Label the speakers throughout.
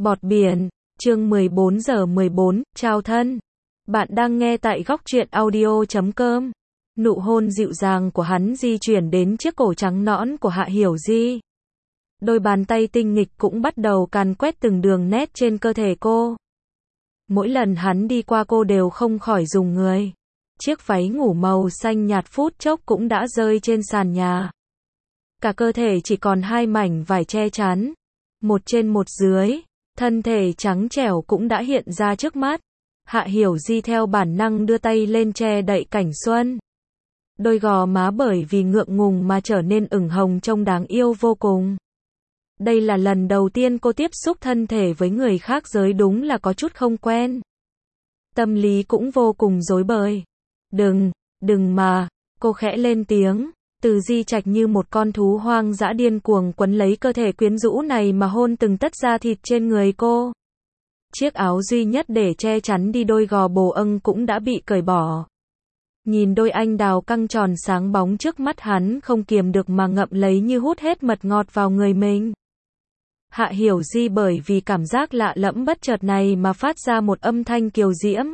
Speaker 1: Bọt biển, chương 14 giờ 14, chào thân. Bạn đang nghe tại góc truyện audio.com. Nụ hôn dịu dàng của hắn di chuyển đến chiếc cổ trắng nõn của Hạ Hiểu Di. Đôi bàn tay tinh nghịch cũng bắt đầu càn quét từng đường nét trên cơ thể cô. Mỗi lần hắn đi qua cô đều không khỏi rùng người. Chiếc váy ngủ màu xanh nhạt phút chốc cũng đã rơi trên sàn nhà. Cả cơ thể chỉ còn hai mảnh vải che chắn, một trên một dưới, thân thể trắng trẻo cũng đã hiện ra trước mắt. Hạ Hiểu Di theo bản năng đưa tay lên che đậy cảnh xuân. Đôi gò má bởi vì ngượng ngùng mà trở nên ửng hồng trông đáng yêu vô cùng. Đây là lần đầu tiên cô tiếp xúc thân thể với người khác giới, đúng là có chút không quen. Tâm lý cũng vô cùng rối bời. Đừng mà, cô khẽ lên tiếng. Từ Di Trạch như một con thú hoang dã điên cuồng quấn lấy cơ thể quyến rũ này mà hôn từng tấc da thịt trên người cô. Chiếc áo duy nhất để che chắn đi đôi gò bồ âng cũng đã bị cởi bỏ. Nhìn đôi anh đào căng tròn sáng bóng trước mắt, hắn không kiềm được mà ngậm lấy như hút hết mật ngọt vào người mình. Hạ Hiểu Di bởi vì cảm giác lạ lẫm bất chợt này mà phát ra một âm thanh kiều diễm.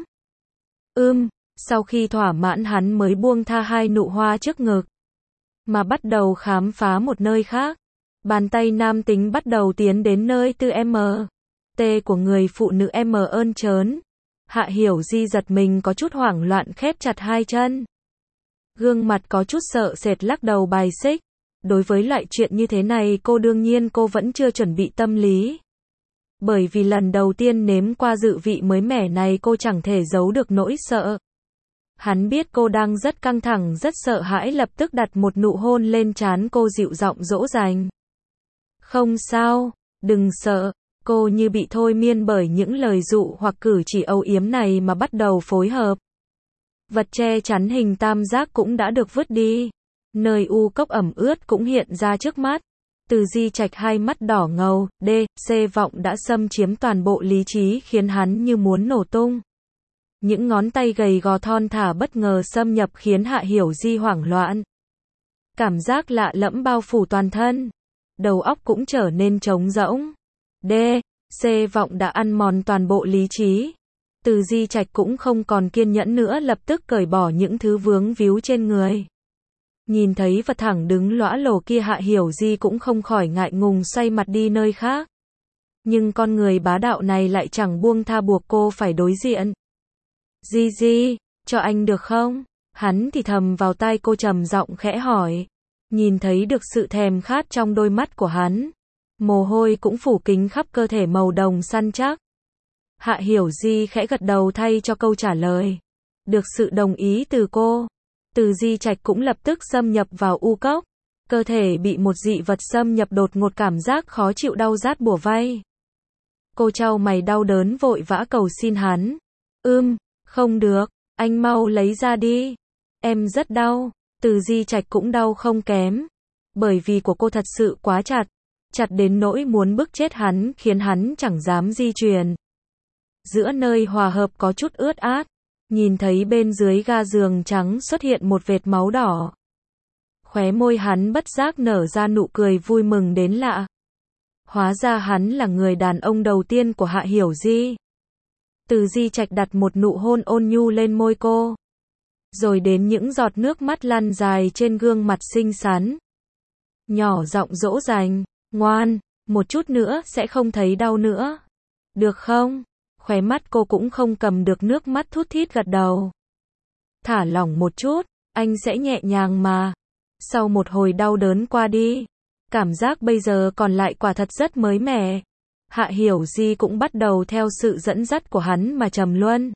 Speaker 1: Sau khi thỏa mãn, hắn mới buông tha hai nụ hoa trước ngực, mà bắt đầu khám phá một nơi khác. Bàn tay nam tính bắt đầu tiến đến nơi tư T của người phụ nữ ơn trớn. Hạ Hiểu Di giật mình, có chút hoảng loạn khép chặt hai chân. Gương mặt có chút sợ sệt, lắc đầu bài xích. Đối với loại chuyện như thế này đương nhiên cô vẫn chưa chuẩn bị tâm lý. Bởi vì lần đầu tiên nếm qua dự vị mới mẻ này, cô chẳng thể giấu được nỗi sợ. Hắn biết cô đang rất căng thẳng, rất sợ hãi, lập tức đặt một nụ hôn lên trán cô, dịu giọng dỗ dành. Không sao, đừng sợ. Cô như bị thôi miên bởi những lời dụ hoặc cử chỉ âu yếm này mà bắt đầu phối hợp. Vật che chắn hình tam giác cũng đã được vứt đi. Nơi u cốc ẩm ướt cũng hiện ra trước mắt. Từ Di Trạch hai mắt đỏ ngầu, vọng đã xâm chiếm toàn bộ lý trí, khiến hắn như muốn nổ tung. Những ngón tay gầy gò thon thả bất ngờ xâm nhập khiến Hạ Hiểu Di hoảng loạn. Cảm giác lạ lẫm bao phủ toàn thân. Đầu óc cũng trở nên trống rỗng. vọng đã ăn mòn toàn bộ lý trí. Từ Di Trạch cũng không còn kiên nhẫn nữa, lập tức cởi bỏ những thứ vướng víu trên người. Nhìn thấy vật thẳng đứng lõa lồ kia, Hạ Hiểu Di cũng không khỏi ngại ngùng xoay mặt đi nơi khác. Nhưng con người bá đạo này lại chẳng buông tha, buộc cô phải đối diện. Di, cho anh được không? Hắn thì thầm vào tai cô, trầm giọng khẽ hỏi. Nhìn thấy được sự thèm khát trong đôi mắt của hắn. Mồ hôi cũng phủ kín khắp cơ thể màu đồng săn chắc. Hạ Hiểu Di khẽ gật đầu thay cho câu trả lời. Được sự đồng ý từ cô, Từ Di Trạch cũng lập tức xâm nhập vào u cốc. Cơ thể bị một dị vật xâm nhập, đột ngột cảm giác khó chịu đau rát bủa vây. Cô chau mày đau đớn vội vã cầu xin hắn. Không được, anh mau lấy ra đi. Em rất đau. Từ Di Trạch cũng đau không kém. Bởi vì của cô thật sự quá chặt đến nỗi muốn bức chết hắn, khiến hắn chẳng dám di chuyển. Giữa nơi hòa hợp có chút ướt át, nhìn thấy bên dưới ga giường trắng xuất hiện một vệt máu đỏ. Khóe môi hắn bất giác nở ra nụ cười vui mừng đến lạ. Hóa ra hắn là người đàn ông đầu tiên của Hạ Hiểu Di. Từ Di Trạch đặt một nụ hôn ôn nhu lên môi cô, rồi đến những giọt nước mắt lăn dài trên gương mặt xinh xắn. Nhỏ giọng dỗ dành, ngoan, một chút nữa sẽ không thấy đau nữa. Được không? Khóe mắt cô cũng không cầm được nước mắt, thút thít gật đầu. Thả lỏng một chút, anh sẽ nhẹ nhàng mà. Sau một hồi đau đớn qua đi, cảm giác bây giờ còn lại quả thật rất mới mẻ. Hạ Hiểu Di cũng bắt đầu theo sự dẫn dắt của hắn mà trầm luân.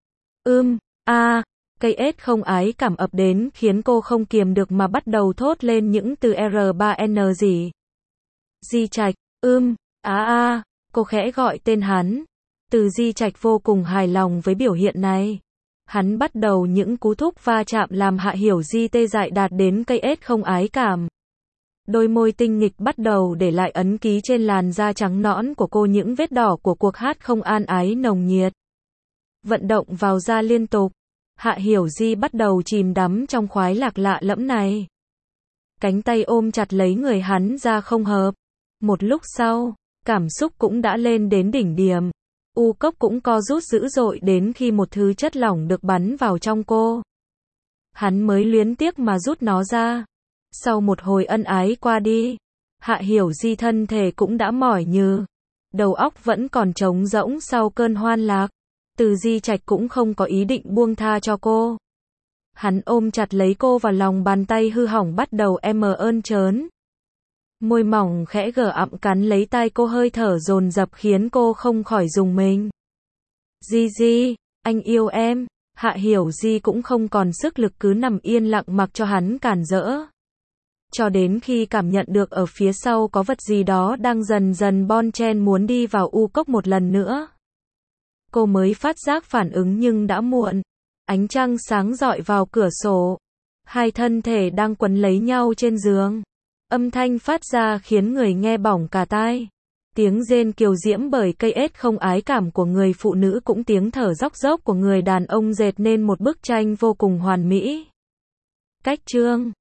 Speaker 1: Cây ết không ái cảm ập đến, khiến cô không kiềm được mà bắt đầu thốt lên những từ R3N gì. Di Trạch, cô khẽ gọi tên hắn. Từ Di Trạch vô cùng hài lòng với biểu hiện này. Hắn bắt đầu những cú thúc va chạm làm Hạ Hiểu Di tê dại đạt đến cây ết không ái cảm. Đôi môi tinh nghịch bắt đầu để lại ấn ký trên làn da trắng nõn của cô, những vết đỏ của cuộc hát không an ái nồng nhiệt. Vận động vào da liên tục, Hạ Hiểu Di bắt đầu chìm đắm trong khoái lạc lạ lẫm này. Cánh tay ôm chặt lấy người hắn ra không hợp. Một lúc sau, Cảm xúc cũng đã lên đến đỉnh điểm. U cốc cũng co rút dữ dội đến khi một thứ chất lỏng được bắn vào trong cô. Hắn mới luyến tiếc mà rút nó ra. Sau một hồi ân ái qua đi, Hạ Hiểu Di thân thể cũng đã mỏi nhừ. Đầu óc vẫn còn trống rỗng sau cơn hoan lạc. Từ Di Trạch cũng không có ý định buông tha cho cô. Hắn ôm chặt lấy cô vào lòng bàn tay hư hỏng bắt đầu ơn trớn. Môi mỏng khẽ gở ặm cắn lấy tai cô, hơi thở dồn dập khiến cô không khỏi rùng mình. Di, anh yêu em. Hạ Hiểu Di cũng không còn sức lực cứ nằm yên lặng mặc cho hắn cản rỡ. Cho đến khi cảm nhận được ở phía sau có vật gì đó đang dần dần bon chen muốn đi vào u cốc một lần nữa. Cô mới phát giác phản ứng nhưng đã muộn. Ánh trăng sáng rọi vào cửa sổ. Hai thân thể đang quấn lấy nhau trên giường. Âm thanh phát ra khiến người nghe bỏng cả tai. Tiếng rên kiều diễm bởi cây ết không ái cảm của người phụ nữ cũng tiếng thở dốc dốc của người đàn ông dệt nên một bức tranh vô cùng hoàn mỹ. Cách chương